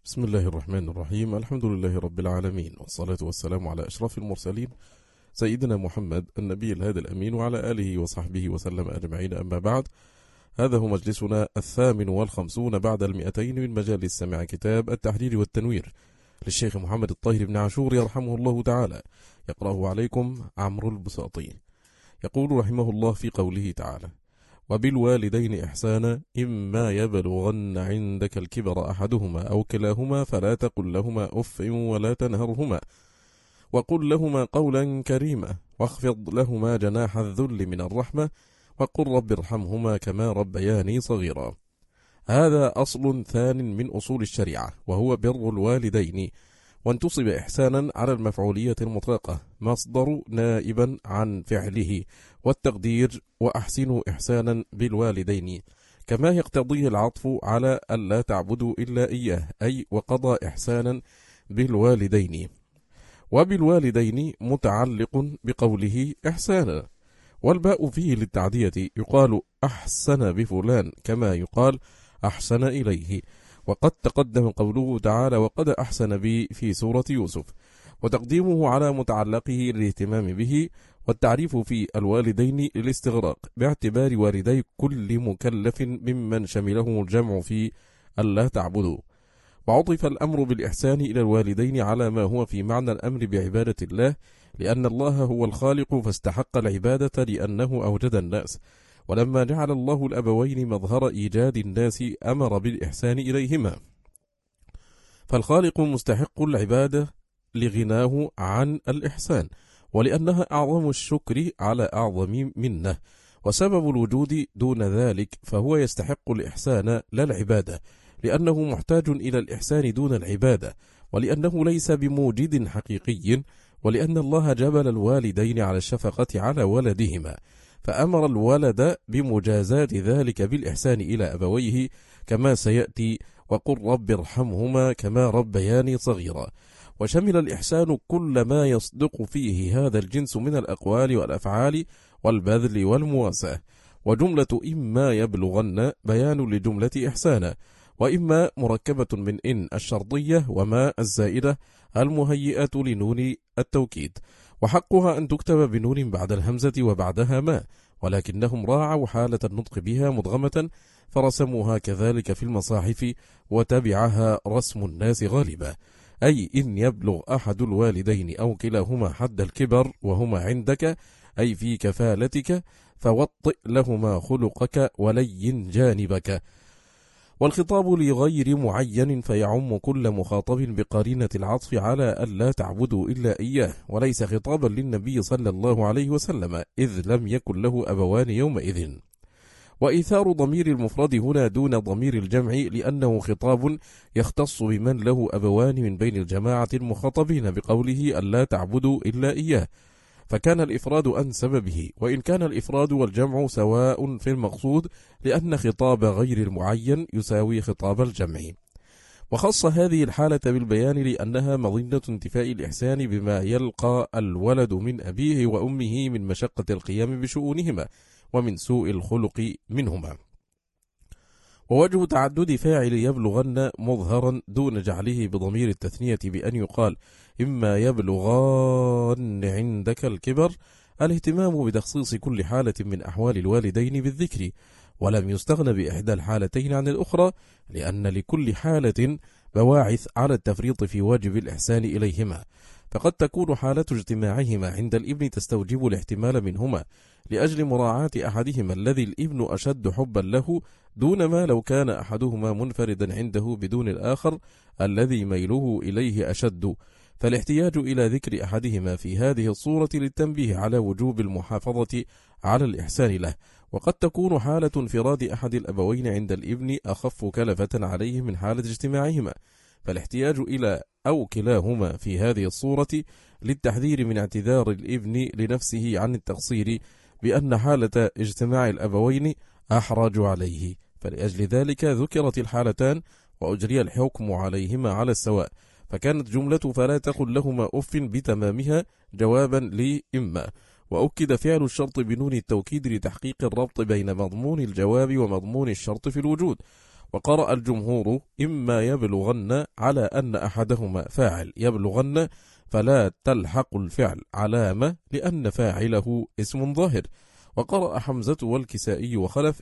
بسم الله الرحمن الرحيم. الحمد لله رب العالمين، والصلاة والسلام على أشرف المرسلين سيدنا محمد النبي الهادي الأمين وعلى آله وصحبه وسلم أجمعين. أما بعد، هذا هو مجلسنا 58 بعد 200 من مجالس سماع كتاب التحرير والتنوير للشيخ محمد الطاهر بن عاشور يرحمه الله تعالى، يقرأه عليكم عمرو البساطي. يقول رحمه الله في قوله تعالى: وبالوالدين إحسانا إما يبلغن عندك الكبر أحدهما أو كلاهما فلا تقل لهما أف ولا تنهرهما وقل لهما قولا كريما واخفض لهما جناح الذل من الرحمة وقل رب ارحمهما كما ربياني صغيرا. هذا أصل ثان من أصول الشريعة، وهو بر الوالدين، وانتصب إحسانا على المفعولية المطلقة مصدر نائبا عن فعله، والتقدير وأحسنوا إحسانا بالوالدين، كما يقتضيه العطف على ألا تعبدوا إلا إياه، أي وقضى إحسانا بالوالدين. وبالوالدين متعلق بقوله إحسانا، والباء فيه للتعدية، يقال أحسن بفلان كما يقال أحسن إليه، وقد تقدم قوله تعالى وقد أحسن بي في سورة يوسف، وتقديمه على متعلقه للاهتمام به، والتعريف في الوالدين الاستغراق باعتبار والدي كل مكلف ممن شملهم الجمع في ألا تعبدوا. وعطف الأمر بالإحسان إلى الوالدين على ما هو في معنى الأمر بعبادة الله، لأن الله هو الخالق فاستحق العبادة لأنه أوجد الناس، ولما جعل الله الأبوين مظهر إيجاد الناس أمر بالإحسان إليهما، فالخالق مستحق العبادة لغناه عن الإحسان، ولأنها أعظم الشكر على أعظم منه، وسبب الوجود دون ذلك، فهو يستحق الإحسان لا العبادة، لأنه محتاج إلى الإحسان دون العبادة، ولأنه ليس بموجد حقيقي، ولأن الله جبل الوالدين على الشفقة على ولدهما، فأمر الولد بمجازات ذلك بالإحسان إلى أبويه كما سيأتي، وقل رب ارحمهما كما ربياني صغيرا. وشمل الإحسان كل ما يصدق فيه هذا الجنس من الأقوال والأفعال والبذل والمواساة. وجملة إما يبلغن بيان لجملة إحسانا، وإما مركبة من إن الشرطية وما الزائدة المهيئة لنون التوكيد، وحقها أن تكتب بنون بعد الهمزة وبعدها ما، ولكنهم راعوا حالة النطق بها مدغمة فرسموها كذلك في المصاحف، وتبعها رسم الناس غالبا، أي إن يبلغ أحد الوالدين أو كلاهما حد الكبر وهما عندك، أي في كفالتك، فوطئ لهما خلقك ولين جانبك. والخطاب لغير معين فيعم كل مخاطب بقرينة العطف على ألا تعبدوا إلا إياه، وليس خطابا للنبي صلى الله عليه وسلم، إذ لم يكن له أبوان يومئذ. وإيثار ضمير المفرد هنا دون ضمير الجمع، لأنه خطاب يختص بمن له أبوان من بين الجماعة المخاطبين بقوله ألا تعبدوا إلا إياه، فكان الإفراد أنسب به، وإن كان الإفراد والجمع سواء في المقصود، لأن خطاب غير المعين يساوي خطاب الجمع. وخص هذه الحالة بالبيان لأنها مظنة انتفاء الإحسان بما يلقى الولد من أبيه وأمه من مشقة القيام بشؤونهما ومن سوء الخلق منهما. ووجه تعدد فاعل يبلغن مظهرا دون جعله بضمير التثنية بأن يقال إما يبلغان عندك الكبر، الاهتمام بتخصيص كل حالة من أحوال الوالدين بالذكر، ولم يستغن بإحدى الحالتين عن الأخرى، لأن لكل حالة بواعث على التفريط في واجب الإحسان إليهما، فقد تكون حالة اجتماعهما عند الابن تستوجب الاحتمال منهما لأجل مراعاة أحدهما الذي الابن أشد حبا له، دون ما لو كان أحدهما منفردا عنده بدون الآخر الذي ميله إليه أشد، فالاحتياج إلى ذكر أحدهما في هذه الصورة للتنبيه على وجوب المحافظة على الإحسان له. وقد تكون حالة انفراد أحد الأبوين عند الابن أخف كلفة عليه من حالة اجتماعهما، فالاحتياج إلى أو كلاهما في هذه الصورة للتحذير من اعتذار الابن لنفسه عن التقصير بأن حالة اجتماع الأبوين أحرج عليه، فلأجل ذلك ذكرت الحالتان وأجري الحكم عليهما على السواء، فكانت جملة فلا تقل لهما أف بتمامها جوابا لإما، وأكد فعل الشرط بنون التوكيد لتحقيق الربط بين مضمون الجواب ومضمون الشرط في الوجود، وقرأ الجمهور إما يبلغن على أن أحدهما فاعل يبلغن فلا تلحق الفعل علامة لأن فاعله اسم ظاهر. وقرأ حمزة والكسائي وخلف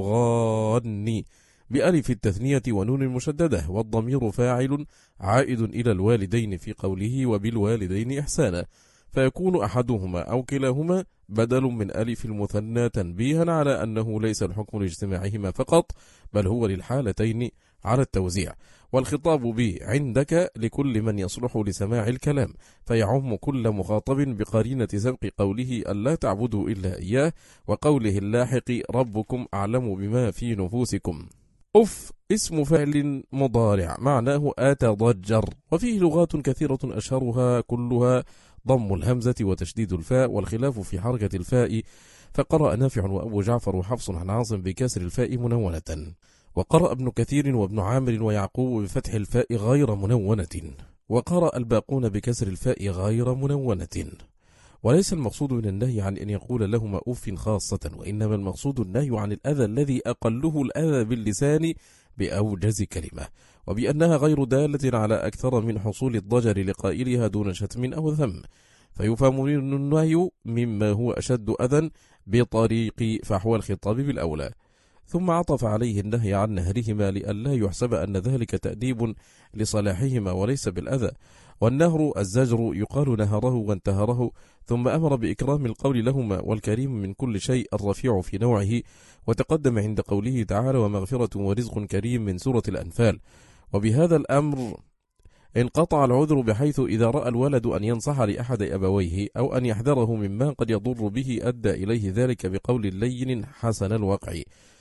يبلغان بألف التثنية ونون المشددة، والضمير فاعل عائد إلى الوالدين في قوله وبالوالدين إحسانا، فيكون أحدهما أو كلاهما بدل من ألف المثنى تنبيها على أنه ليس الحكم لاجتماعهما فقط، بل هو للحالتين على التوزيع. والخطاب به عندك لكل من يصلح لسماع الكلام، فيعم كل مخاطب بقرينة سبق قوله ألا تعبدوا إلا إياه، وقوله اللاحق ربكم أعلم بما في نفوسكم. أف اسم فعل مضارع معناه أتضجر، وفيه لغات كثيرة أشهرها كلها ضم الهمزة وتشديد الفاء، والخلاف في حركة الفاء، فقرأ نافع وأبو جعفر وحفص عن عاصم بكسر الفاء منونة، وقرأ ابن كثير وابن عامر ويعقوب بفتح الفاء غير منونة، وقرأ الباقون بكسر الفاء غير منونة. وليس المقصود من النهي عن أن يقول لهما أف خاصة، وإنما المقصود النهي عن الأذى الذي أقله الأذى باللسان بأوجز كلمة، وبأنها غير دالة على أكثر من حصول الضجر لقائلها دون شتم أو ذم، فيفهم من النهي مما هو أشد أذى بطريق فحوى الخطاب بالأولى. ثم عطف عليه النهي عن نهرهما لئلا يحسب أن ذلك تأديب لصلاحهما وليس بالأذى، والنهر الزجر يقال نهره وانتهره، ثم أمر بإكرام القول لهما، والكريم من كل شيء الرفيع في نوعه، وتقدم عند قوله تعالى ومغفرة ورزق كريم من سورة الأنفال. وبهذا الأمر انقطع العذر، بحيث إذا رأى الولد أن ينصح لأحد أبويه أو أن يحذره مما قد يضر به أدى إليه ذلك بقول لين حسن الوقع.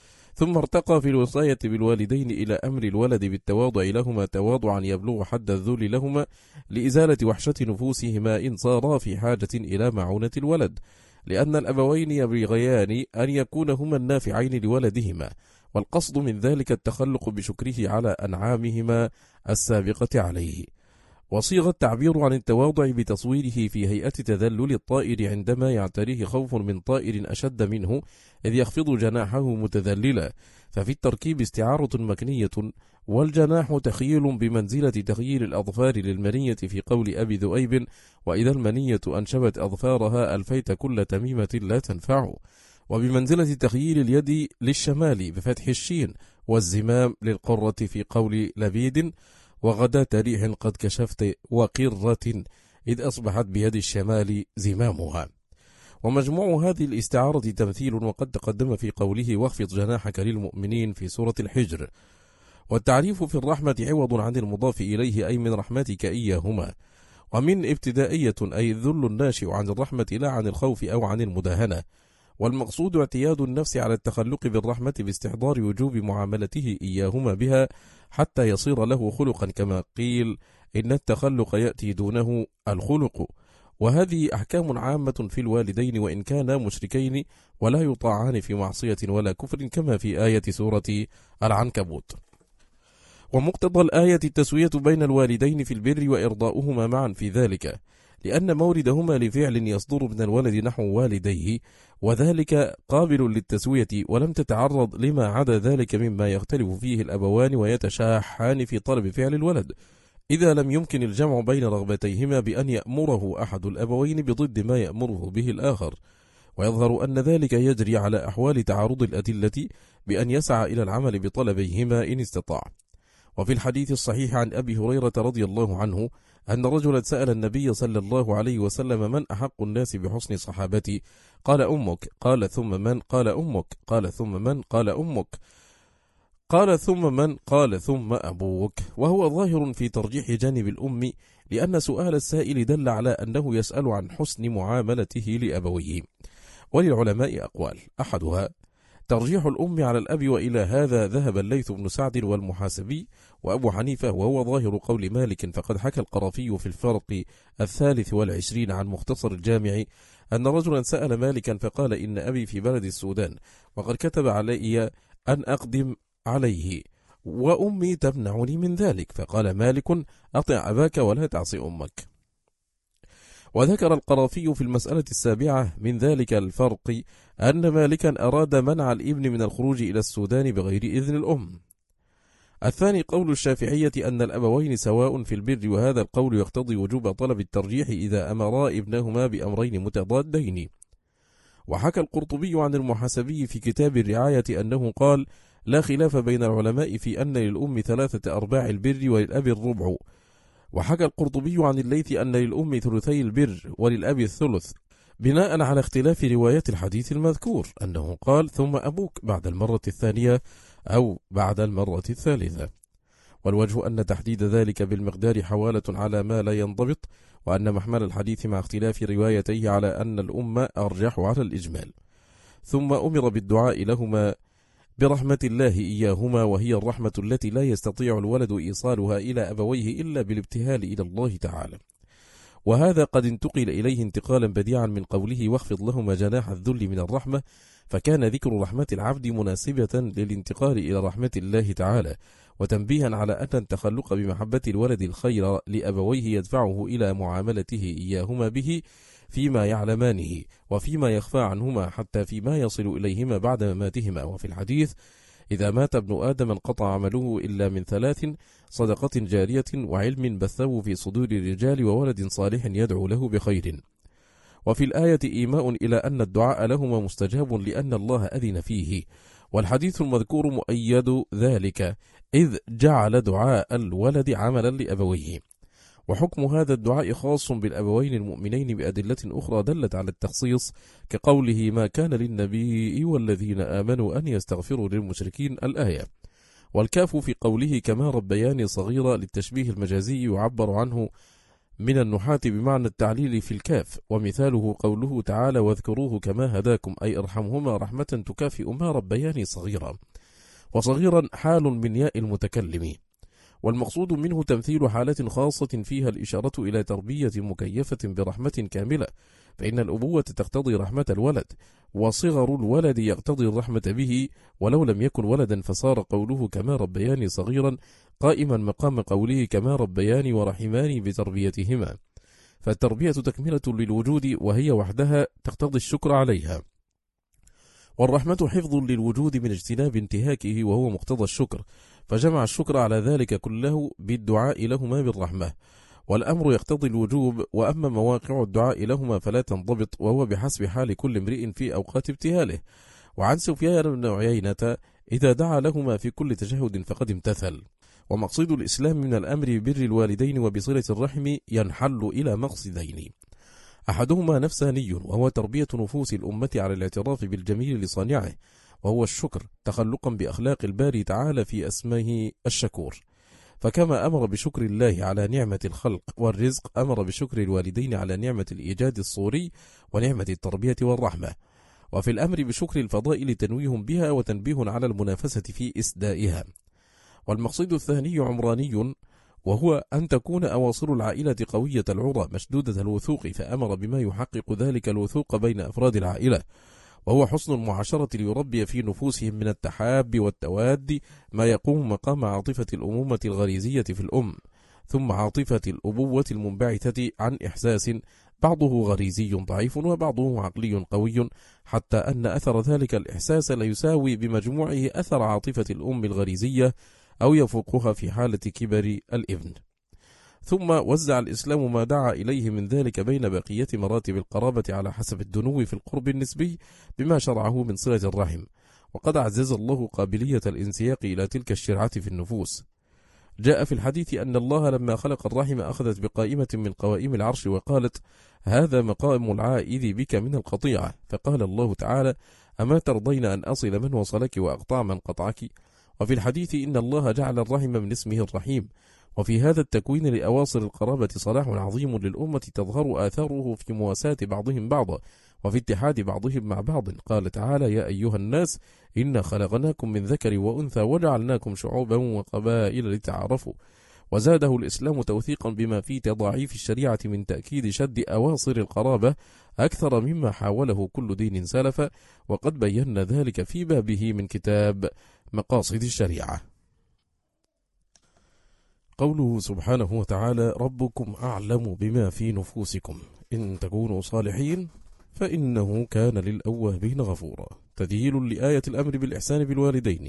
ثم ارتقى في الوصاية بالوالدين إلى أمر الولد بالتواضع لهما تواضعا يبلغ حد الذل لهما، لإزالة وحشة نفوسهما إن صارا في حاجة إلى معونة الولد، لأن الأبوين يبغيان أن يكون هما النافعين لولدهما، والقصد من ذلك التخلق بشكره على أنعامهما السابقة عليه. وصيغ التعبير عن التواضع بتصويره في هيئة تذلل الطائر عندما يعتريه خوف من طائر أشد منه إذ يخفض جناحه متذللا، ففي التركيب استعارة مكنية، والجناح تخيل بمنزلة تخيل الأظفار للمنية في قول أبي ذؤيب وإذا المنية أنشبت أظفارها ألفيت كل تميمة لا تنفع، وبمنزلة تخييل اليد للشمال بفتح الشين، والزمام للقرة في قول لبيد وغداة ريح قد كشفت وقرة إذ أصبحت بيد الشمال زمامها. ومجموع هذه الاستعارة تمثيل، وقد تقدم في قوله واخفض جناحك للمؤمنين في سورة الحجر. والتعريف في الرحمة عوض عن المضاف إليه أي من رحمتك إياهما، ومن ابتدائية أي الذل الناشئ عن الرحمة لا عن الخوف أو عن المداهنة، والمقصود اعتياد النفس على التخلق بالرحمة باستحضار وجوب معاملته إياهما بها حتى يصير له خلقا، كما قيل إن التخلق يأتي دونه الخلق. وهذه أحكام عامة في الوالدين وإن كانا مشركين ولا يطاعان في معصية ولا كفر، كما في آية سورة العنكبوت. ومقتضى الآية التسوية بين الوالدين في البر وإرضاؤهما معا في ذلك، لأن موردهما لفعل يصدر من الولد نحو والديه، وذلك قابل للتسوية، ولم تتعرض لما عدا ذلك مما يختلف فيه الأبوان ويتشاحان في طلب فعل الولد، إذا لم يمكن الجمع بين رغبتيهما بأن يأمره أحد الأبوين بضد ما يأمره به الآخر. ويظهر أن ذلك يجري على أحوال تعارض الأدلة بأن يسعى إلى العمل بطلبيهما إن استطاع. وفي الحديث الصحيح عن أبي هريرة رضي الله عنه أن رجلا سأل النبي صلى الله عليه وسلم من أحق الناس بحسن صحابتي؟ قال أمك. قال ثم من؟ قال أمك. قال ثم من؟ قال أمك. قال ثم من؟ قال ثم أبوك. وهو ظاهر في ترجيح جانب الأم، لأن سؤال السائل دل على أنه يسأل عن حسن معاملته لأبويه. وللعلماء أقوال، أحدها ترجيح الأم على الأب، وإلى هذا ذهب الليث بن سعد والمحاسبي وأبو حنيفة، وهو ظاهر قول مالك، فقد حكى القرافي في الفرق 23 عن مختصر الجامع أن رجلا سأل مالكا فقال إن أبي في بلد السودان وقد كتب علي أن أقدم عليه وأمي تمنعني من ذلك، فقال مالك أطع أباك ولا تعصي أمك. وذكر القرافي في المسألة 7 من ذلك الفرق أن مالكا أراد منع الابن من الخروج إلى السودان بغير إذن الأم. الثاني قول الشافعية أن الأبوين سواء في البر، وهذا القول يقتضي وجوب طلب الترجيح إذا أمرا ابنهما بأمرين متضادين. وحكى القرطبي عن المحاسبي في كتاب الرعاية أنه قال: لا خلاف بين العلماء في أن للأم 3/4 البر وللأب الربع. وحكى القرطبي عن الليث أن للأم 3 البر وللأب الثلث، بناء على اختلاف روايات الحديث المذكور، أنه قال: ثم أبوك بعد المرة الثانية أو بعد المرة الثالثة. والوجه أن تحديد ذلك بالمقدار حوالة على ما لا ينضبط، وأن محمل الحديث مع اختلاف روايتيه على أن الأم أرجح على الإجمال. ثم أمر بالدعاء لهما برحمة الله إياهما، وهي الرحمة التي لا يستطيع الولد إيصالها إلى أبويه إلا بالابتهال إلى الله تعالى. وهذا قد انتقل إليه انتقالا بديعا من قوله: واخفض لهما جناح الذل من الرحمة، فكان ذكر رحمة العبد مناسبة للانتقال إلى رحمة الله تعالى، وتنبيها على أن التخلق بمحبة الولد الخير لأبويه يدفعه إلى معاملته إياهما به فيما يعلمانه وفيما يخفى عنهما، حتى فيما يصل إليهما بعد مماتهما. وفي الحديث: إذا مات ابن آدم انقطع عمله إلا من 3: صدقة جارية، وعلم بثه في صدور الرجال، وولد صالح يدعو له بخير. وفي الآية إيماء إلى أن الدعاء لهما مستجاب لأن الله أذن فيه، والحديث المذكور مؤيد ذلك، إذ جعل دعاء الولد عملا لأبويه. وحكم هذا الدعاء خاص بالأبوين المؤمنين بأدلة أخرى دلت على التخصيص، كقوله: ما كان للنبي والذين آمنوا أن يستغفروا للمشركين، الآية. والكاف في قوله: كما ربياني صغيرا، للتشبيه المجازي يعبر عنه من النحاة بمعنى التعليل في الكاف. ومثاله قوله تعالى: واذكروه كما هداكم، أي ارحمهما رحمة تكافئ ما ربياني صغيرا. وصغيرا حال من ياء المتكلم، والمقصود منه تمثيل حالة خاصة فيها الإشارة إلى تربية مكيفة برحمة كاملة، فإن الأبوة تقتضي رحمة الولد، وصغر الولد يقتضي الرحمة به، ولو لم يكن ولدا فصار قوله كما ربياني صغيرا قائما مقام قوله كما ربياني ورحماني بتربيتهما. فالتربية تكملة للوجود، وهي وحدها تقتضي الشكر عليها. والرحمة حفظ للوجود من اجتناب انتهاكه، وهو مقتضى الشكر، فجمع الشكر على ذلك كله بالدعاء لهما بالرحمة. والأمر يقتضي الوجوب، وأما مواقع الدعاء لهما فلا تنضبط، وهو بحسب حال كل امرئ في أوقات ابتهاله. وعن سفيان بن عيينة: إذا دعا لهما في كل تشهد فقد امتثل. ومقصد الإسلام من الأمر ببر الوالدين وبصلة الرحم ينحل إلى مقصدين: أحدهما نفساني، وهو تربية نفوس الأمة على الاعتراف بالجميل لصانعه، وهو الشكر، تخلقا بأخلاق الباري تعالى في اسمه الشكور. فكما أمر بشكر الله على نعمة الخلق والرزق، أمر بشكر الوالدين على نعمة الإيجاد الصوري ونعمة التربية والرحمة. وفي الأمر بشكر الفضائل تنويه بها وتنبيه على المنافسة في إسدائها. والمقصد الثاني عمراني، وهو أن تكون أواصر العائلة قوية العرى مشدودة الوثوق، فأمر بما يحقق ذلك الوثوق بين أفراد العائلة، وهو حسن المعاشرة ليربي في نفوسهم من التحاب والتواد ما يقوم مقام عاطفة الأمومة الغريزية في الأم، ثم عاطفة الأبوة المنبعثة عن إحساس بعضه غريزي ضعيف وبعضه عقلي قوي، حتى أن أثر ذلك الإحساس لا يساوي بمجموعه أثر عاطفة الأم الغريزية أو يفوقها في حالة كبر الابن. ثم وزع الإسلام ما دعا إليه من ذلك بين بقية مراتب القرابة على حسب الدنو في القرب النسبي بما شرعه من صلة الرحم، وقد عزز الله قابلية الانسياق إلى تلك الشرعة في النفوس. جاء في الحديث أن الله لما خلق الرحم أخذت بقائمة من قوائم العرش وقالت: هذا مقام العائذ بك من القطيعة، فقال الله تعالى: أما ترضين أن أصل من وصلك وأقطع من قطعك؟ وفي الحديث إن الله جعل الرحم من اسمه الرحيم. وفي هذا التكوين لأواصر القرابة صلاح عظيم للأمة تظهر آثاره في مواساة بعضهم بعضا وفي اتحاد بعضهم مع بعض. قال تعالى: يا أيها الناس إنا خلقناكم من ذكر وأنثى وجعلناكم شعوبا وقبائل لتعارفوا. وزاده الإسلام توثيقا بما في تضاعيف الشريعة من تأكيد شد أواصر القرابة أكثر مما حاوله كل دين سلف، وقد بينا ذلك في بابه من كتاب مقاصد الشريعة. قوله سبحانه وتعالى: ربكم أعلم بما في نفوسكم إن تكونوا صالحين فإنه كان للأوابين غفورا، تدليل لآية الأمر بالإحسان بالوالدين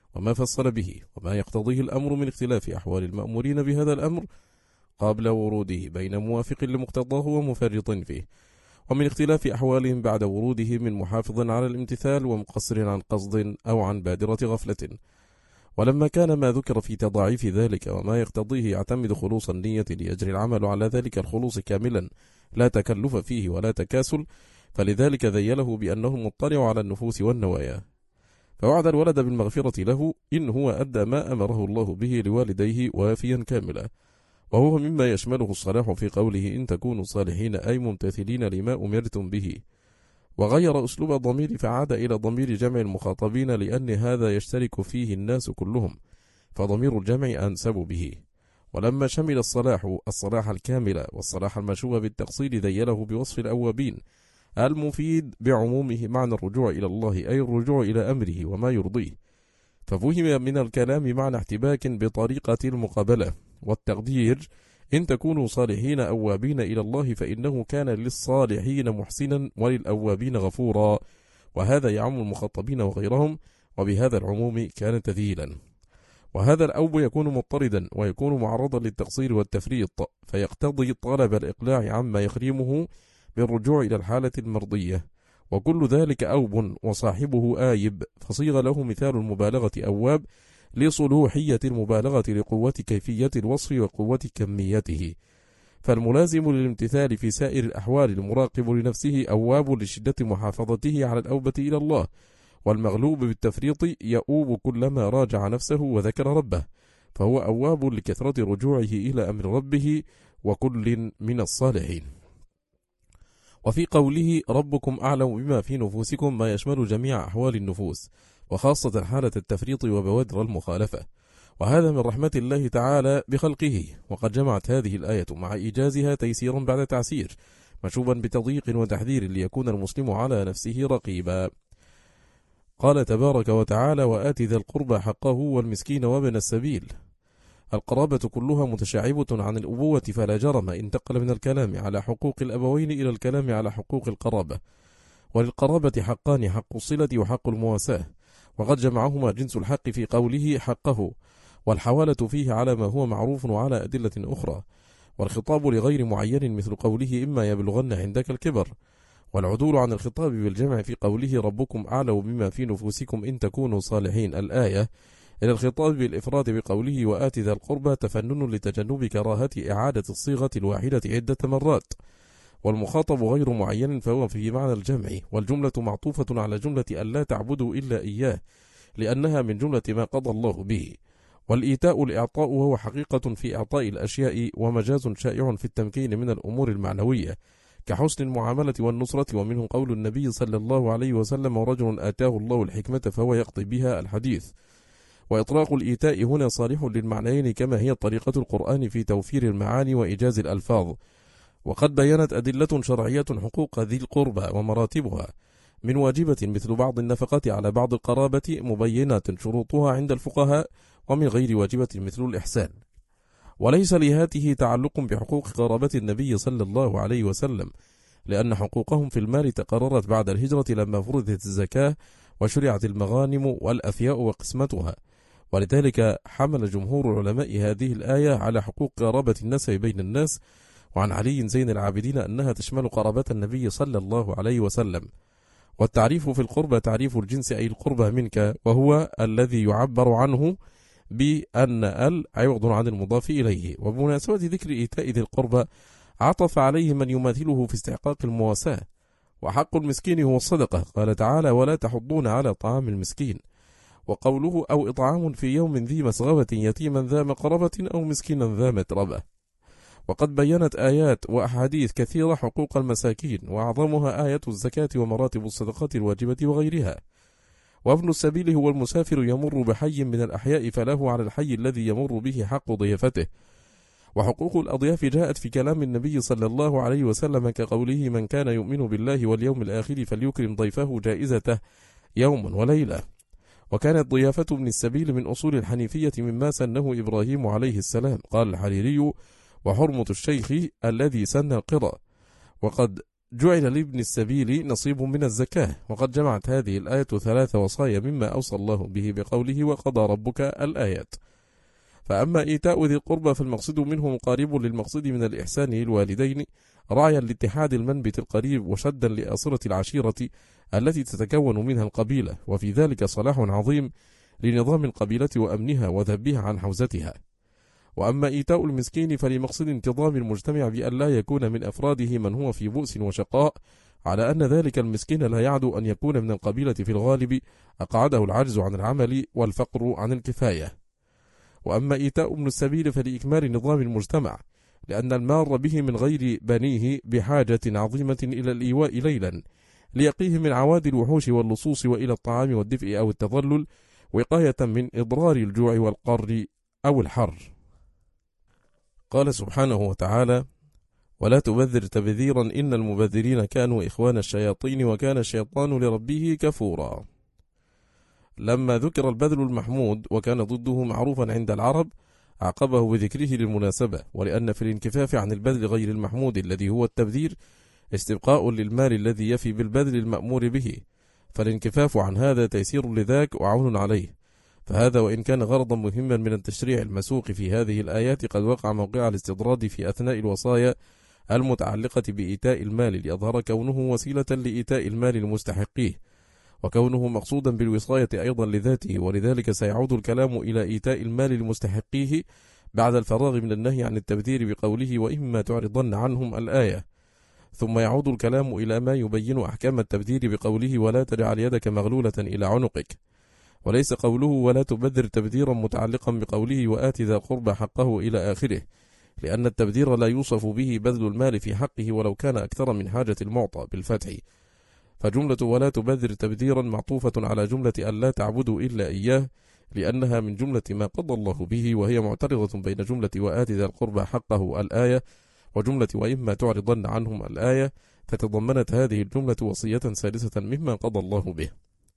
وما فصل به، وما يقتضيه الأمر من اختلاف أحوال المأمورين بهذا الأمر قبل وروده بين موافق لمقتضاه ومفرط فيه، ومن اختلاف أحوالهم بعد وروده من محافظ على الامتثال ومقصر عن قصد أو عن بادرة غفلة. ولما كان ما ذكر في تضاعيف ذلك وما يقتضيه يعتمد خلوص النية ليجري العمل على ذلك الخلوص كاملا لا تكلف فيه ولا تكاسل، فلذلك ذيله بأنه المطلع على النفوس والنوايا، فوعد الولد بالمغفرة له إن هو أدى ما أمره الله به لوالديه وافيا كاملا، وهو مما يشمله الصلاح في قوله إن تكونوا صالحين أي ممتثلين لما أمرتم به، وغير أسلوب الضمير فعاد إلى ضمير جمع المخاطبين لأن هذا يشترك فيه الناس كلهم، فضمير الجمع أنسب به. ولما شمل الصلاح الكامل والصلاح المشوب بالتقصير ذيله بوصف الأوابين المفيد بعمومه معنى الرجوع إلى الله أي الرجوع إلى أمره وما يرضيه، ففهم من الكلام معنى احتباك بطريقة المقابلة والتقدير إن تكونوا صالحين أوابين إلى الله فإنه كان للصالحين محسنا وللأوابين غفورا، وهذا يعم المخاطبين وغيرهم، وبهذا العموم كان تذيلا. وهذا الأوب يكون مضطردا ويكون معرضا للتقصير والتفريط، فيقتضي طلب الإقلاع عما يخرمه بالرجوع إلى الحالة المرضية، وكل ذلك أوب وصاحبه آيب، فصيغ له مثال المبالغة أواب لصلوحية المبالغة لقوة كيفية الوصف وقوة كميته، فالملازم للامتثال في سائر الأحوال المراقب لنفسه أواب لشدة محافظته على الأوبة إلى الله، والمغلوب بالتفريط يؤوب كلما راجع نفسه وذكر ربه، فهو أواب لكثرة رجوعه إلى أمر ربه وكل من الصالحين. وفي قوله ربكم أعلم بما في نفوسكم ما يشمل جميع أحوال النفوس، وخاصة حالة التفريط وبوادر المخالفة، وهذا من رحمة الله تعالى بخلقه، وقد جمعت هذه الآية مع إيجازها تيسيرا بعد تعسير مشوبا بتضييق وتحذير ليكون المسلم على نفسه رقيبا. قال تبارك وتعالى وآت ذا القربى حقه والمسكين وابن السبيل. القرابة كلها متشعبة عن الأبوة، فلا جرم انتقل من الكلام على حقوق الأبوين إلى الكلام على حقوق القرابة، وللقرابة حقان، حق الصلة وحق المواساة، وقد جمعهما جنس الحق في قوله حقه، والحوالة فيه على ما هو معروف وعلى أدلة أخرى، والخطاب لغير معين مثل قوله إما يبلغن عندك الكبر، والعدول عن الخطاب بالجمع في قوله ربكم أعلم بما في نفوسكم إن تكونوا صالحين الآية إلى الخطاب بالإفراد بقوله وآت ذا القربى تفنن لتجنب كراهة إعادة الصيغة الواحدة عدة مرات، والمخاطب غير معين فهو في معنى الجمع، والجملة معطوفة على جملة ألا تعبدوا إلا إياه لأنها من جملة ما قضى الله به، والإيتاء الإعطاء وهو حقيقة في إعطاء الأشياء ومجاز شائع في التمكين من الأمور المعنوية كحسن المعاملة والنصرة، ومنه قول النبي صلى الله عليه وسلم ورجل آتاه الله الحكمة فهو يقضي بها الحديث. وإطلاق الإيتاء هنا صالح للمعنيين كما هي طريقة القرآن في توفير المعاني وإيجاز الألفاظ، وقد بينت أدلة شرعية حقوق ذي القربى ومراتبها من واجبة مثل بعض النفقات على بعض القرابة مبينة شروطها عند الفقهاء، ومن غير واجبة مثل الإحسان. وليس لهاته تعلق بحقوق قرابة النبي صلى الله عليه وسلم، لأن حقوقهم في المال تقررت بعد الهجرة لما فرضت الزكاة وشرعت المغانم والأفياء وقسمتها، ولذلك حمل جمهور علماء هذه الآية على حقوق قرابة النسب بين الناس، وعن علي زين العابدين أنها تشمل قرابة النبي صلى الله عليه وسلم. والتعريف في القربة تعريف الجنس أي القربة منك، وهو الذي يعبر عنه بأن عوض عن المضاف إليه. وبمناسبة ذكر إيتاء ذي القربة عطف عليه من يماثله في استحقاق المواساة. وحق المسكين هو الصدقة، قال تعالى ولا تحضون على طعام المسكين، وقوله أو إطعام في يوم ذي مسغبة يتيما ذا مقربة أو مسكينا ذا متربة. وقد بينت آيات وأحاديث كثيرة حقوق المساكين، وأعظمها آية الزكاة ومراتب الصدقات الواجبة وغيرها. وابن السبيل هو المسافر يمر بحي من الأحياء فله على الحي الذي يمر به حق ضيافته. وحقوق الأضياف جاءت في كلام النبي صلى الله عليه وسلم كقوله من كان يؤمن بالله واليوم الآخر فليكرم ضيفه جائزته يوم وليلة. وكانت ضيافة ابن السبيل من أصول الحنيفية مما سنه إبراهيم عليه السلام. قال الحريري وحرمة الشيخ الذي سن القرى. وقد جعل لابن السبيل نصيب من الزكاة. وقد جمعت هذه الآية 3 وصايا مما أوصى الله به بقوله وقضى ربك الآيات. فأما إيتاء ذي القربى فالمقصد منه مقارب للمقصد من الإحسان للوالدين، راعيا لاتحاد المنبت القريب وشدا لآصرة العشيرة التي تتكون منها القبيلة، وفي ذلك صلاح عظيم لنظام القبيلة وأمنها وذبها عن حوزتها. وأما إيتاء المسكين فلمقصد انتظام المجتمع بأن لا يكون من أفراده من هو في بؤس وشقاء، على أن ذلك المسكين لا يعدو أن يكون من القبيلة في الغالب أقعده العجز عن العمل والفقر عن الكفاية. وأما إيتاء ابن السبيل فلإكمال نظام المجتمع، لأن المار به من غير بنيه بحاجة عظيمة إلى الإيواء ليلا ليقيه من عواد الوحوش واللصوص، وإلى الطعام والدفء أو التظلل، وقاية من إضرار الجوع والقر أو الحر. قال سبحانه وتعالى: ولا تبذر تبذيرا إن المبذرين كانوا إخوان الشياطين وكان الشيطان لربه كفورا. لما ذكر البذل المحمود وكان ضده معروفا عند العرب، عقبه بذكره للمناسبة، ولأن في الانكفاف عن البذل غير المحمود الذي هو التبذير استبقاء للمال الذي يفي بالبذل المأمور به، فالانكفاف عن هذا تيسير لذاك وعون عليه. فهذا وإن كان غرضا مهما من التشريع المسوق في هذه الآيات، قد وقع موقع الاستطراد في أثناء الوصايا المتعلقة بإيتاء المال، ليظهر كونه وسيلة لإيتاء المال المستحقيه، وكونه مقصودا بالوصاية أيضا لذاته، ولذلك سيعود الكلام إلى إيتاء المال المستحقيه بعد الفراغ من النهي عن التبذير بقوله وإما تعرضن عنهم الآية، ثم يعود الكلام إلى ما يبين أحكام التبذير بقوله ولا تجعل يدك مغلولة إلى عنقك، وليس قوله ولا تبذر تبذيرا متعلقا بقوله وآت ذا قرب حقه إلى آخره، لأن التبذير لا يوصف به بذل المال في حقه ولو كان أكثر من حاجة المعطى بالفتح، فجملة ولا تبذر تبذيرا معطوفة على جملة أن لا تعبدوا إلا إياه، لأنها من جملة ما قضى الله به، وهي معترضة بين جملة وآت ذا القرب حقه الآية وجملة وإما تعرضن عنهم الآية، فتضمنت هذه الجملة وصية ثالثة مما قضى الله به.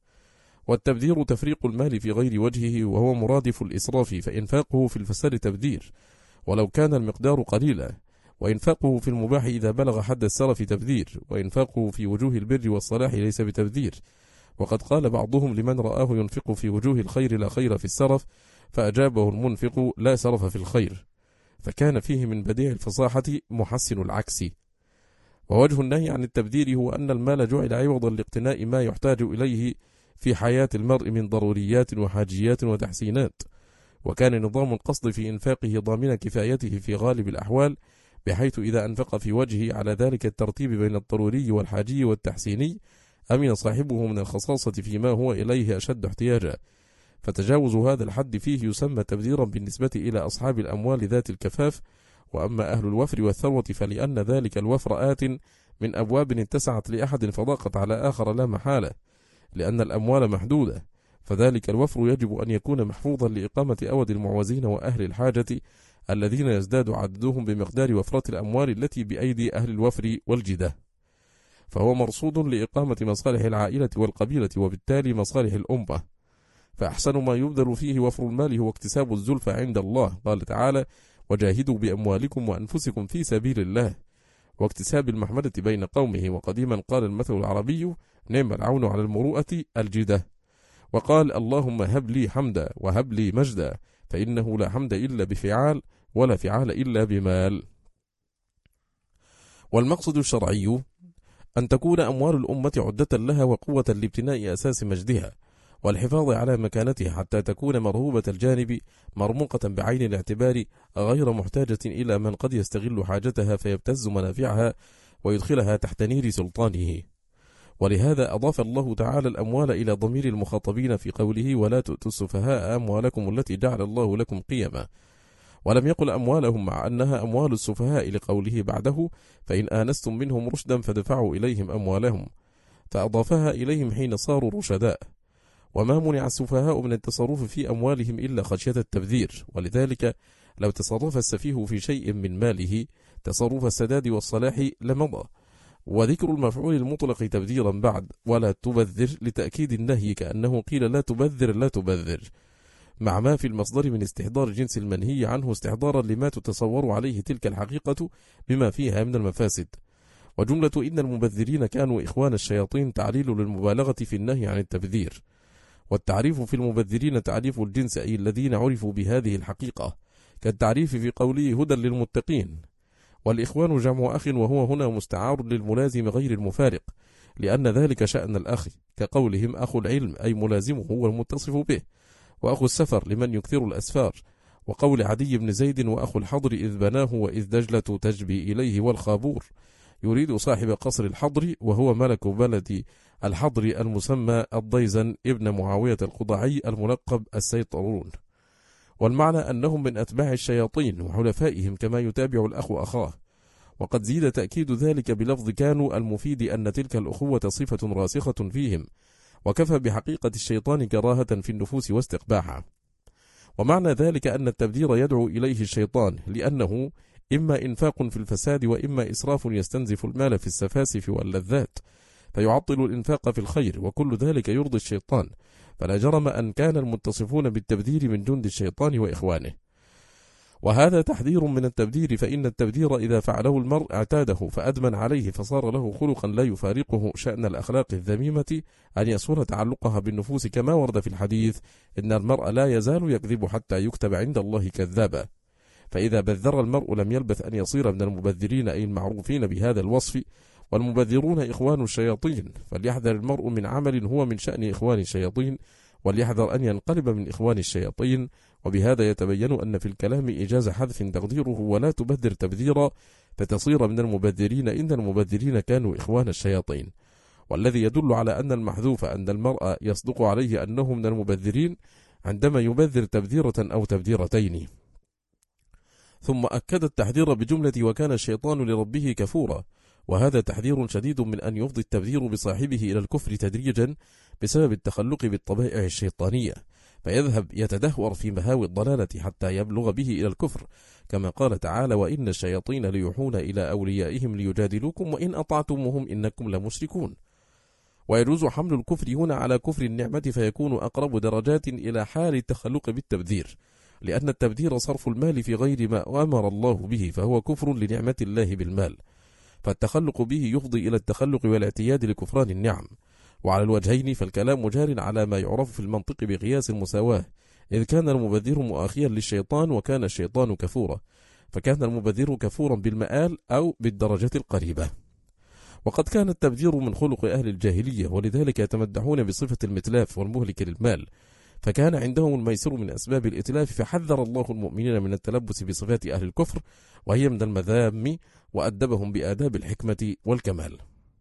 والتبذير تفريق المال في غير وجهه، وهو مرادف الإسراف، فإنفاقه في الفساد تبذير ولو كان المقدار قليلا، وإنفاقه في المباح إذا بلغ حد السرف تبذير، وإنفاقه في وجوه البر والصلاح ليس بتبذير. وقد قال بعضهم لمن رآه ينفق في وجوه الخير لا خير في السرف، فأجابه المنفق لا سرف في الخير، فكان فيه من بديع الفصاحة محسن العكس. ووجه النهي عن التبذير هو أن المال جعل عوضا لاقتناء ما يحتاج إليه في حياة المرء من ضروريات وحاجيات وتحسينات، وكان نظام القصد في إنفاقه ضامن كفايته في غالب الأحوال، بحيث إذا أنفق في وجهه على ذلك الترتيب بين الضروري والحاجي والتحسيني أمن صاحبه من الخصاصة فيما هو إليه أشد احتياجا، فتجاوز هذا الحد فيه يسمى تبذيرا بالنسبة إلى أصحاب الأموال ذات الكفاف. وأما أهل الوفر والثروة فلأن ذلك الوفر آت من أبواب اتسعت لأحد فضاقت على آخر لا محالة، لأن الأموال محدودة، فذلك الوفر يجب أن يكون محفوظا لإقامة أود المعوزين وأهل الحاجة الذين يزداد عددهم بمقدار وفرة الأموال التي بأيدي أهل الوفر والجدة، فهو مرصود لإقامة مصالح العائلة والقبيلة وبالتالي مصالح الأمة. فأحسن ما يبذل فيه وفر المال هو اكتساب الزلفى عند الله، قال تعالى وجاهدوا بأموالكم وأنفسكم في سبيل الله، واكتساب المحمدة بين قومه. وقديما قال المثل العربي نعم العون على المروءة الجدة، وقال اللهم هب لي حمدا وهب لي مجدا، فإنه لا حمد إلا بفعال ولا فعال إلا بمال. والمقصد الشرعي أن تكون أموال الأمة عدة لها وقوة لابتناء أساس مجدها والحفاظ على مكانتها، حتى تكون مرهوبة الجانب مرموقة بعين الاعتبار، غير محتاجة إلى من قد يستغل حاجتها فيبتز منافعها ويدخلها تحت نير سلطانه. ولهذا أضاف الله تعالى الأموال إلى ضمير المخاطبين في قوله ولا تؤتوا السفهاء أموالكم التي جعل الله لكم قيما، ولم يقل أموالهم مع أنها أموال السفهاء لقوله بعده فإن آنستم منهم رشدا فدفعوا إليهم أموالهم، فأضافها إليهم حين صاروا رشداء. وما منع السفهاء من التصرف في أموالهم إلا خشية التبذير، ولذلك لو تصرف السفيه في شيء من ماله تصرف السداد والصلاح لمضى. وذكر المفعول المطلق تبذيرا بعد ولا تبذر لتأكيد النهي، كأنه قيل لا تبذر لا تبذر، مع ما في المصدر من استحضار جنس المنهي عنه استحضارا لما تتصور عليه تلك الحقيقة بما فيها من المفاسد. وجملة إن المبذرين كانوا إخوان الشياطين تعليل للمبالغة في النهي عن التبذير، والتعريف في المبذرين تعريف الجنس أي الذين عرفوا بهذه الحقيقة، كالتعريف في قوله هدى للمتقين. والإخوان جمع أخ، وهو هنا مستعار للملازم غير المفارق، لأن ذلك شأن الأخ، كقولهم أخو العلم أي ملازمه والمتصف به، وأخو السفر لمن يكثر الأسفار، وقول عدي بن زيد وأخو الحضر إذ بناه وإذ دجلة تجبي إليه والخابور، يريد صاحب قصر الحضر وهو ملك بلد الحضر المسمى الضيزن ابن معاوية القضاعي الملقب السيطرون. والمعنى أنهم من أتباع الشياطين وحلفائهم كما يتابع الأخ أخاه. وقد زيد تأكيد ذلك بلفظ كانوا المفيد أن تلك الأخوة صفة راسخة فيهم، وكفى بحقيقة الشيطان كراهة في النفوس واستقباحها. ومعنى ذلك أن التبذير يدعو إليه الشيطان، لأنه إما إنفاق في الفساد وإما إسراف يستنزف المال في السفاسف واللذات، فيعطل الإنفاق في الخير، وكل ذلك يرضي الشيطان، فلا جرم أن كان المتصفون بالتبذير من جند الشيطان وإخوانه. وهذا تحذير من التبذير، فإن التبذير إذا فعله المرء اعتاده فأدمن عليه، فصار له خلقا لا يفارقه شأن الأخلاق الذميمة أن يسهل تعلقها بالنفوس، كما ورد في الحديث إن المرء لا يزال يكذب حتى يكتب عند الله كذابا. فإذا بذر المرء لم يلبث أن يصير من المبذرين أي المعروفين بهذا الوصف، والمبذرون إخوان الشياطين، فليحذر المرء من عمل هو من شأن إخوان الشياطين، وليحذر أن ينقلب من إخوان الشياطين. وبهذا يتبين أن في الكلام إجاز حذف تقديره ولا تبذر تبذيرا، فتصير من المبذرين إن المبذرين كانوا إخوان الشياطين. والذي يدل على أن المحذوف أن المرء يصدق عليه أنه من المبذرين عندما يبذر تبذيرة أو تبذيرتين. ثم أكد التحذير بجملة وكان الشيطان لربه كفورا، وهذا تحذير شديد من أن يفضي التبذير بصاحبه إلى الكفر تدريجا بسبب التخلق بالطبائع الشيطانية، فيذهب يتدهور في مهاوي الضلالة حتى يبلغ به إلى الكفر، كما قال تعالى وإن الشياطين ليوحون إلى أوليائهم ليجادلوكم وإن أطعتموهم إنكم لمشركون. ويجوز حمل الكفر هنا على كفر النعمة، فيكون أقرب درجات إلى حال التخلق بالتبذير، لأن التبذير صرف المال في غير ما أمر الله به، فهو كفر لنعمة الله بالمال، فالتخلق به يفضي إلى التخلق والاعتياد لكفران النعم. وعلى الوجهين فالكلام جار على ما يعرف في المنطق بقياس المساواة، إذ كان المبذر مؤاخيا للشيطان وكان الشيطان كفورا، فكان المبذر كفورا بالمآل أو بالدرجة القريبة. وقد كان التبذير من خلق أهل الجاهلية، ولذلك يتمدحون بصفة المتلاف والمهلك للمال، فكان عندهم الميسر من أسباب الإتلاف، فحذر الله المؤمنين من التلبس بصفات أهل الكفر وهي من المذام، وأدبهم بآداب الحكمة والكمال.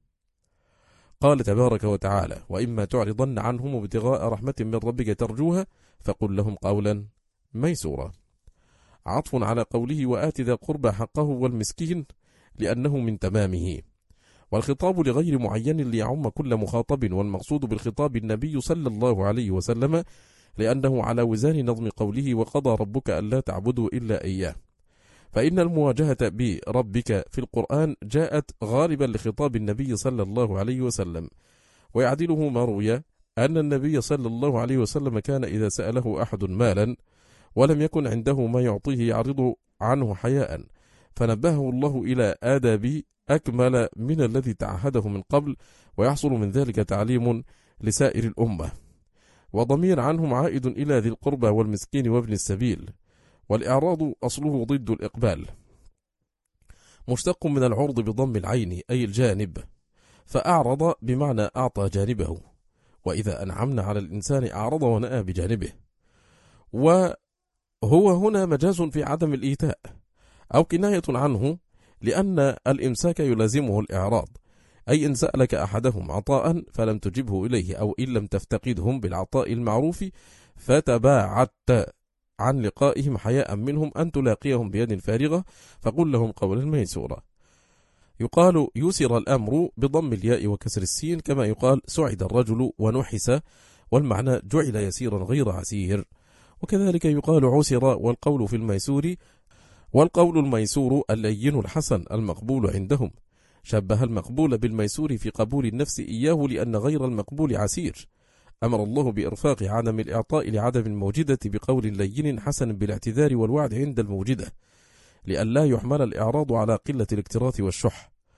قال تبارك وتعالى وإما تعرضن عنهم ابتغاء رحمة من ربك ترجوها فقل لهم قولا ميسورا، عطف على قوله وآت ذا قربى حقه والمسكين لأنه من تمامه، والخطاب لغير معين ليعم كل مخاطب، والمقصود بالخطاب النبي صلى الله عليه وسلم، لأنه على وزان نظم قوله وقضى ربك ألا تعبدوا إلا إياه. فإن المواجهة بربك في القرآن جاءت غالبا لخطاب النبي صلى الله عليه وسلم، ويعدله ما روي أن النبي صلى الله عليه وسلم كان إذا سأله أحد مالا ولم يكن عنده ما يعطيه يعرض عنه حياء، فنبهه الله إلى آداب أكمل من الذي تعهده من قبل، ويحصل من ذلك تعليم لسائر الأمة. وضمير عنهم عائد إلى ذي القربى والمسكين وابن السبيل، والإعراض أصله ضد الإقبال، مشتق من العرض بضم العين أي الجانب، فأعرض بمعنى أعطى جانبه، وإذا أنعمنا على الإنسان أعرض ونأى بجانبه. وهو هنا مجاز في عدم الإيتاء أو كناية عنه، لأن الإمساك يلازمه الإعراض، أي إن سألك أحدهم عطاء فلم تجبه إليه، أو إن لم تفتقدهم بالعطاء المعروف فتباعدت عن لقائهم حياء منهم أن تلاقيهم بيد فارغة، فقل لهم قولا ميسورا. يقال يسر الأمر بضم الياء وكسر السين، كما يقال سعد الرجل ونحس، والمعنى جعل يسيرا غير عسير. وكذلك يقال عسر، والقول في الميسور، والقول الميسور اللين الحسن المقبول عندهم، شبه المقبول بالميسور في قبول النفس إياه، لأن غير المقبول عسير. أمر الله بإرفاق عدم الإعطاء لعدم الموجدة بقول لين حسن بالاعتذار والوعد عند الموجدة، لأن لا يحمل الإعراض على قلة الاكتراث والشح.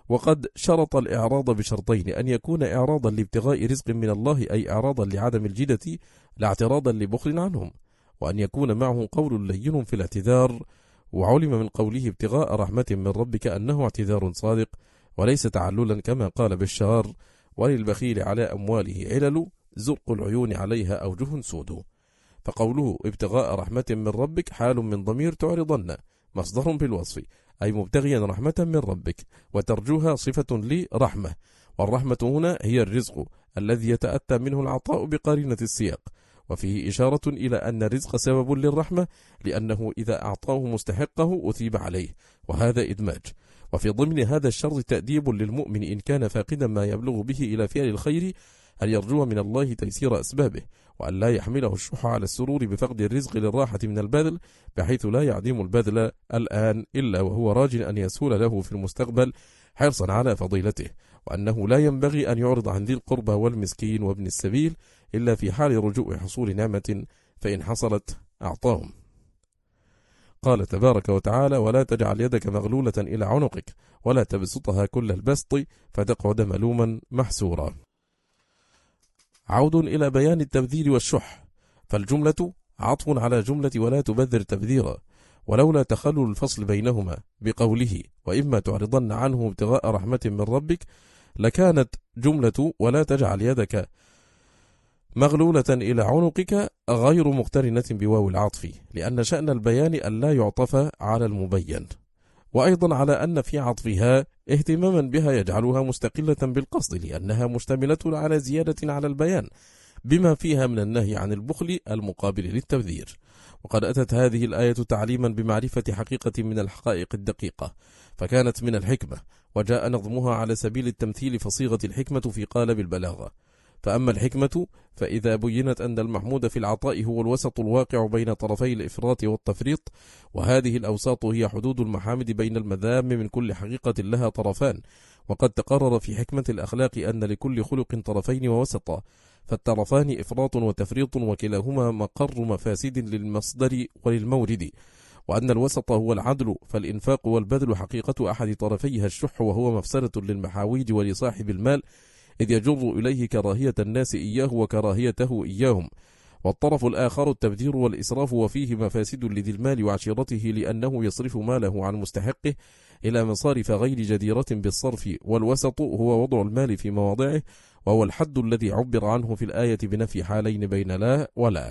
وقد شرط الإعراض بشرطين: أن يكون إعراضا لابتغاء رزق من الله أي إعراضا لعدم الجدة لا اعتراضا لبخل عنهم، وأن يكون معه قول لين في الاعتذار. وعلم من قوله ابتغاء رحمة من ربك أنه اعتذار صادق وليس تعللا كما قال بشار: وللبخيل على أمواله علل زرق العيون عليها أوجه سود. فقوله ابتغاء رحمة من ربك حال من ضمير تعرضن مصدر بالوصف، أي مبتغيا رحمة من ربك، وترجوها صفة لرحمة، والرحمة هنا هي الرزق الذي يتأتى منه العطاء بقرينة السياق، وفيه إشارة إلى أن الرزق سبب للرحمة، لأنه إذا أعطاه مستحقه أثيب عليه، وهذا إدماج. وفي ضمن هذا الشرط تأديب للمؤمن إن كان فاقدا ما يبلغ به إلى فعل الخير أن يرجو من الله تيسير أسبابه، وأن لا يحمله الشح على السرور بفقد الرزق للراحة من البذل، بحيث لا يعدم البذل الآن إلا وهو راج أن يسهل له في المستقبل حرصا على فضيلته، وأنه لا ينبغي أن يعرض عن ذي القربى والمسكين وابن السبيل إلا في حال رجوع حصول نعمة، فإن حصلت أعطاهم. قال تبارك وتعالى: ولا تجعل يدك مغلولة إلى عنقك ولا تبسطها كل البسط فتقعد ملوما محسورا. عود إلى بيان التبذير والشح، فالجملة عطف على جملة ولا تبذر تبذيرا، ولولا تخلل الفصل بينهما بقوله وإما تعرضن عنه ابتغاء رحمة من ربك لكانت جملة ولا تجعل يدك مغلولة إلى عنقك غير مقترنة بواو العطف، لأن شأن البيان أن لا يعطف على المبين، وأيضا على أن في عطفها اهتماما بها يجعلها مستقلة بالقصد، لأنها مشتملة على زيادة على البيان بما فيها من النهي عن البخل المقابل للتبذير. وقد أتت هذه الآية تعليما بمعرفة حقيقة من الحقائق الدقيقة، فكانت من الحكمة، وجاء نظمها على سبيل التمثيل فصيغة الحكمة في قالب البلاغة. فأما الحكمة فإذا بينت أن المحمود في العطاء هو الوسط الواقع بين طرفي الإفراط والتفريط، وهذه الأوساط هي حدود المحامد بين المذام من كل حقيقة لها طرفان، وقد تقرر في حكمة الأخلاق أن لكل خلق طرفين ووسطا، فالطرفان إفراط وتفريط وكلاهما مقر مفاسد للمصدر وللمورد، وأن الوسط هو العدل، فالإنفاق والبذل حقيقة أحد طرفيها الشح، وهو مفسرة للمحاويج ولصاحب المال، إذ يجر إليه كراهية الناس إياه وكراهيته إياهم، والطرف الآخر التبذير والإسراف، وفيه مفاسد لذي المال وعشيرته، لأنه يصرف ماله عن مستحقه إلى مصارف غير جديرة بالصرف، والوسط هو وضع المال في مواضعه، وهو الحد الذي عبر عنه في الآية بنفي حالين بين لا ولا.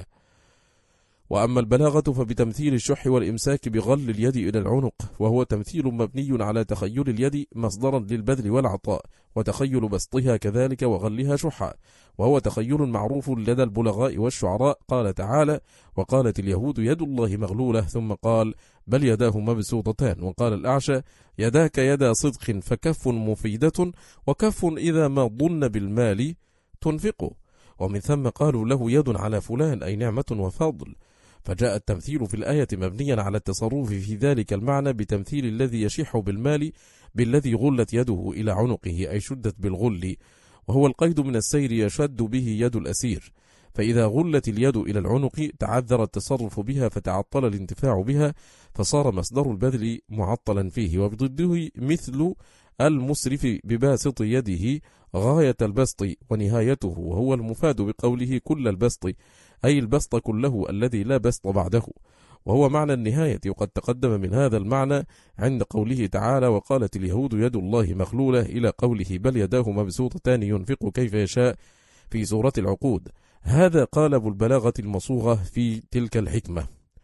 وأما البلاغة فبتمثيل الشح والإمساك بغل اليد إلى العنق، وهو تمثيل مبني على تخيل اليد مصدرا للبذل والعطاء، وتخيل بسطها كذلك وغلها شحا، وهو تخيل معروف لدى البلغاء والشعراء. قال تعالى: وقالت اليهود يد الله مغلولة، ثم قال: بل يداه مبسوطتان. وقال الأعشى: يداك يدا صدق فكف مفيدة، وكف إذا ما ضن بالمال تنفقه. ومن ثم قالوا له يد على فلان أي نعمة وفضل. فجاء التمثيل في الآية مبنيا على التصرف في ذلك المعنى بتمثيل الذي يشح بالمال بالذي غلت يده إلى عنقه أي شدت بالغل، وهو القيد من السير يشد به يد الأسير، فإذا غلت اليد إلى العنق تعذر التصرف بها فتعطل الانتفاع بها، فصار مصدر البذل معطلا فيه. وبضده مثل المسرف بباسط يده غاية البسط ونهايته، وهو المفاد بقوله كل البسط أي البسط كله الذي لا بسط بعده، وهو معنى النهاية. وقد تقدم من هذا المعنى عند قوله تعالى: وقالت اليهود يد الله مغلولة، إلى قوله بل يداه مبسوطتان ينفق كيف يشاء في سورة العقود. هذا قالب البلاغة المصوغة في تلك الحكمة.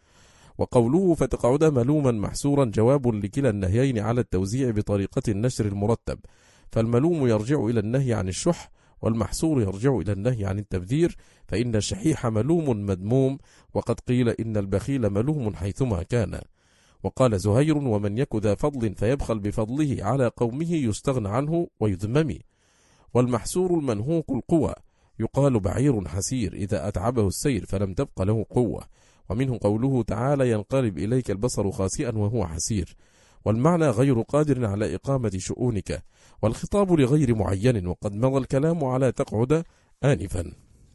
وقوله فتقعد ملوما محسورا جواب لكلا النهيين على التوزيع بطريقة النشر المرتب، فالملوم يرجع إلى النهي عن الشح، والمحسور يرجع إلى النهي عن التبذير، فإن الشحيح ملوم مذموم، وقد قيل إن البخيل ملوم حيثما كان. وقال زهير: ومن يك ذا فضل فيبخل بفضله على قومه يستغنى عنه ويذمم. والمحسور المنهوك القوى، يقال بعير حسير إذا أتعبه السير فلم تبق له قوة، ومنه قوله تعالى: ينقلب إليك البصر خاسئا وهو حسير، والمعنى غير قادر على إقامة شؤونك، والخطاب لغير معين، وقد مضى الكلام على تقعد آنفا.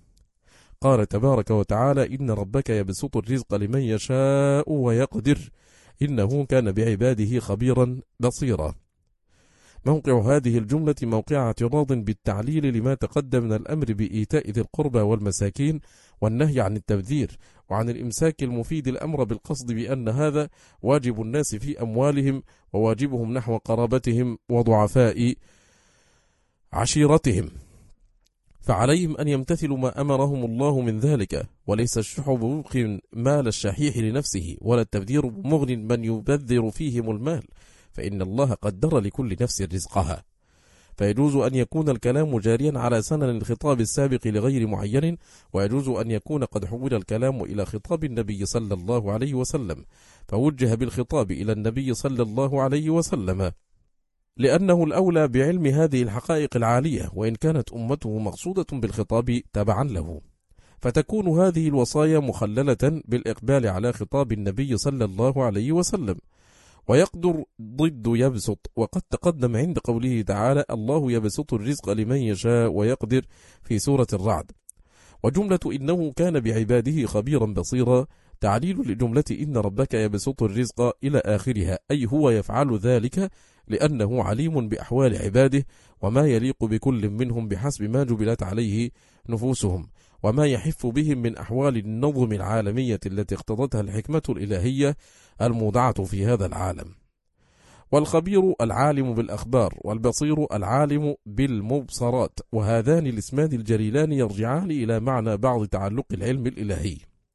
قال تبارك وتعالى: إن ربك يبسط الرزق لمن يشاء ويقدر إنه كان بعباده خبيرا بصيرا. موقع هذه الجملة موقع اعتراض بالتعليل لما تقدم من الأمر بإيتاء ذي القربى والمساكين والنهي عن التبذير وعن الإمساك المفيد الأمر بالقصد بأن هذا واجب الناس في أموالهم وواجبهم نحو قرابتهم وضعفاء عشيرتهم، فعليهم أن يمتثلوا ما أمرهم الله من ذلك، وليس الشح بمبق مال الشحيح لنفسه ولا التبذير بمغن من يبذر فيهم المال، فإن الله قدر لكل نفس رزقها. فيجوز أن يكون الكلام جاريا على سنن الخطاب السابق لغير معين، ويجوز أن يكون قد حول الكلام إلى خطاب النبي صلى الله عليه وسلم فوجه بالخطاب إلى النبي صلى الله عليه وسلم، لأنه الأولى بعلم هذه الحقائق العالية، وإن كانت أمته مقصودة بالخطاب تبعا له، فتكون هذه الوصايا مخللة بالإقبال على خطاب النبي صلى الله عليه وسلم. ويقدر ضد يبسط، وقد تقدم عند قوله تعالى الله يبسط الرزق لمن يشاء ويقدر في سورة الرعد. وجملة إنه كان بعباده خبيرا بصيرا تعليل لجملة إن ربك يبسط الرزق إلى آخرها، أي هو يفعل ذلك لأنه عليم بأحوال عباده وما يليق بكل منهم بحسب ما جبلت عليه نفوسهم، وما يحف بهم من أحوال النظم العالمية التي اقتضتها الحكمة الإلهية الموضعة في هذا العالم. والخبير العالم بالأخبار، والبصير العالم بالمبصرات، وهذان الاسمان الجليلان يرجعان إلى معنى بعض تعلق العلم الإلهي.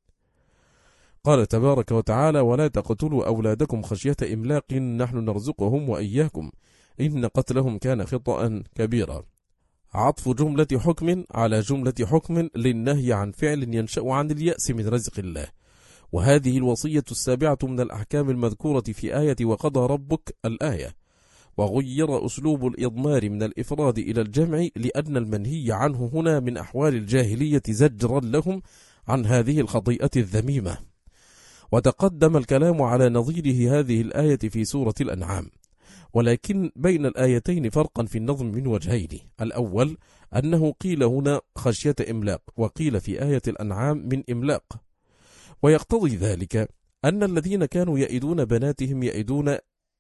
قال تبارك وتعالى ولا تقتلوا أولادكم خشية إملاق نحن نرزقهم وإياكم إن قتلهم كان خطأ كبيرا. عطف جملة حكم على جملة حكم للنهي عن فعل ينشأ عن اليأس من رزق الله. وهذه الوصية السابعة من الأحكام المذكورة في آية وقضى ربك الآية. وغير أسلوب الإضمار من الإفراد إلى الجمع لأن المنهي عنه هنا من أحوال الجاهلية زجرا لهم عن هذه الخطيئة الذميمة. وتقدم الكلام على نظيره هذه الآية في سورة الأنعام، ولكن بين الآيتين فرقا في النظم من وجهين. الأول أنه قيل هنا خشية إملاق، وقيل في آية الأنعام من إملاق، ويقتضي ذلك أن الذين كانوا يئدون بناتهم يئدون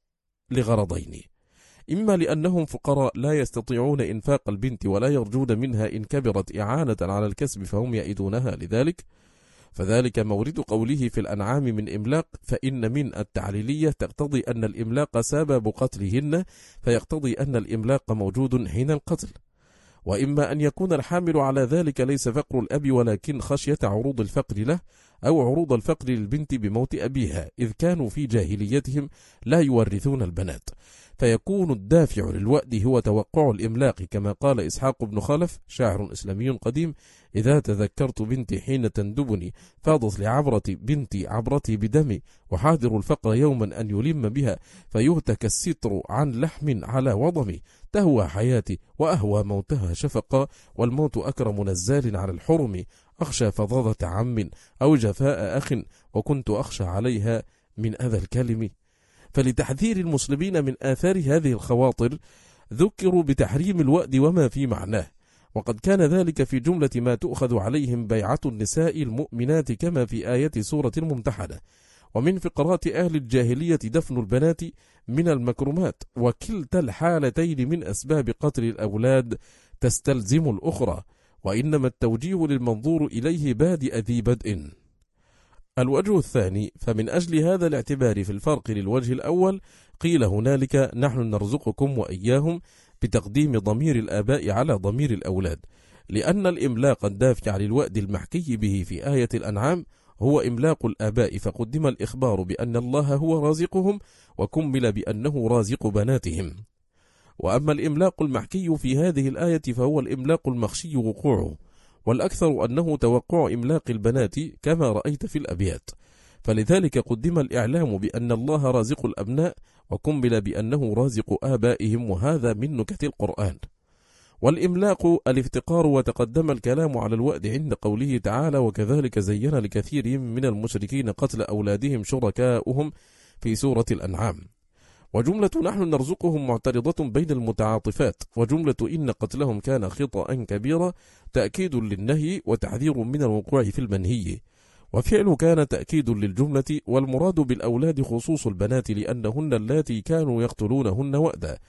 لغرضين: إما لأنهم فقراء لا يستطيعون إنفاق البنت ولا يرجون منها إن كبرت إعانة على الكسب فهم يئدونها لذلك، فذلك مورد قوله في الأنعام من إملاق، فإن من التعليلية تقتضي أن الإملاق سبب قتلهن، فيقتضي أن الإملاق موجود حين القتل. وإما أن يكون الحامل على ذلك ليس فقر الأب ولكن خشية عروض الفقر له أو عروض الفقر للبنت بموت أبيها، إذ كانوا في جاهليتهم لا يورثون البنات، فيكون الدافع للوأد هو توقع الإملاق، كما قال إسحاق بن خلف شاعر إسلامي قديم: إذا تذكرت بنتي حين تندبني فاضت لعبرة بنتي عبرتي بدمي، وحاذر الفقر يوما أن يلم بها فيهتك الستر عن لحم على وضمي، تهوى حياتي وأهوى موتها شفقا، والموت أكرم نزال على الحرم، أخشى فظاظة عم أو جفاء أخ وكنت أخشى عليها من أذى الكلم. فلتحذير المسلمين من آثار هذه الخواطر ذكروا بتحريم الوأد وما في معناه، وقد كان ذلك في جملة ما تؤخذ عليهم بيعة النساء المؤمنات كما في آية سورة الممتحنة. ومن فقرات أهل الجاهلية دفن البنات من المكرمات، وكلتا الحالتين من أسباب قتل الأولاد تستلزم الأخرى، وإنما التوجيه للمنظور إليه بادئ ذي بدء. الوجه الثاني، فمن أجل هذا الاعتبار في الفرق للوجه الأول قيل هنالك نحن نرزقكم وإياهم بتقديم ضمير الآباء على ضمير الأولاد، لأن الإملاق الدافع للوأد المحكي به في آية الأنعام هو إملاق الآباء، فقدم الإخبار بأن الله هو رازقهم وكمل بأنه رازق بناتهم. وأما الإملاق المحكي في هذه الآية فهو الإملاق المخشي وقوعه، والأكثر أنه توقع إملاق البنات كما رأيت في الأبيات، فلذلك قدم الإعلام بأن الله رازق الأبناء وكمل بأنه رازق آبائهم، وهذا من نكت القرآن. والإملاق الافتقار، وتقدم الكلام على الوأد عند قوله تعالى وكذلك زين لكثير من المشركين قتل أولادهم شركاؤهم في سورة الأنعام. وجملة نحن نرزقهم معترضة بين المتعاطفات، وجملة إن قتلهم كان خطأ كبيرا تأكيد للنهي وتحذير من الوقوع في المنهي، وفعل كان تأكيد للجملة، والمراد بالأولاد خصوص البنات لأنهن اللاتي كانوا يقتلونهن وأدا.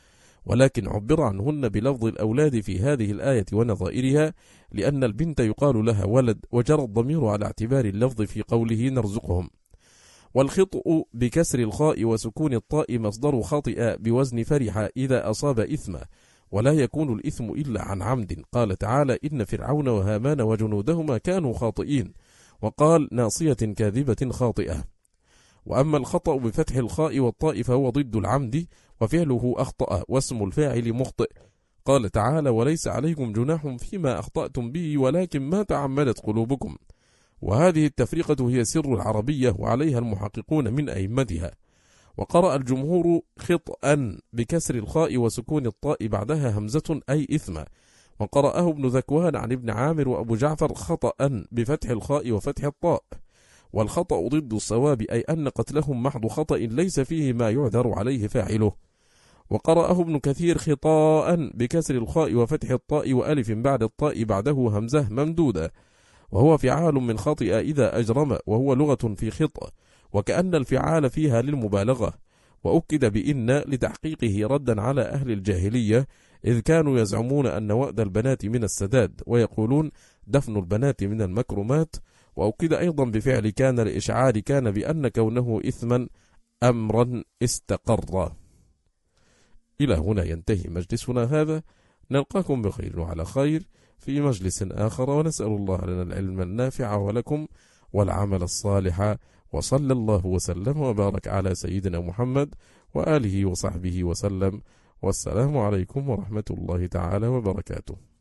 ولكن عبر عنهن بلفظ الأولاد في هذه الآية ونظائرها، لأن البنت يقال لها ولد، وجرى الضمير على اعتبار اللفظ في قوله نرزقهم. والخطأ بكسر الخاء وسكون الطاء مصدر خطئ بوزن فرح إذا أصاب إثما، ولا يكون الإثم إلا عن عمد. قال تعالى: إن فرعون وهامان وجنودهما كانوا خاطئين، وقال: ناصية كاذبة خاطئة. وأما الخطأ بفتح الخاء والطاء فهو ضد العمد، وفعله أخطأ، واسم الفاعل مخطئ. قال تعالى: وليس عليكم جناح فيما أخطأتم به ولكن ما تعمدت قلوبكم. وهذه التفرقة هي سر العربية، وعليها المحققون من أئمتها. وقرأ الجمهور خطأ بكسر الخاء وسكون الطاء بعدها همزة أي إثما، وقرأه ابن ذكوان عن ابن عامر وأبو جعفر خطأ بفتح الخاء وفتح الطاء. والخطأ ضد الصواب، أي أن قتلهم محض خطأ ليس فيه ما يعذر عليه فاعله. وقرأه ابن كثير خطاء بكسر الخاء وفتح الطاء وألف بعد الطاء بعده همزة ممدودة، وهو فعال من خطئ إذا أجرم، وهو لغة في خطأ، وكأن الفعال فيها للمبالغة. وأكد بإن لتحقيقه ردا على أهل الجاهلية، إذ كانوا يزعمون أن وأد البنات من السداد، ويقولون دفن البنات من المكرمات. وأكد أيضا بفعل كان لإشعار كان بأن كونه إثما أمرا استقر. إلى هنا ينتهي مجلسنا هذا، نلقاكم بخير وعلى خير في مجلس آخر، ونسأل الله لنا العلم النافع ولكم والعمل الصالح، وصلى الله وسلم وبارك على سيدنا محمد وآله وصحبه وسلم، والسلام عليكم ورحمة الله تعالى وبركاته.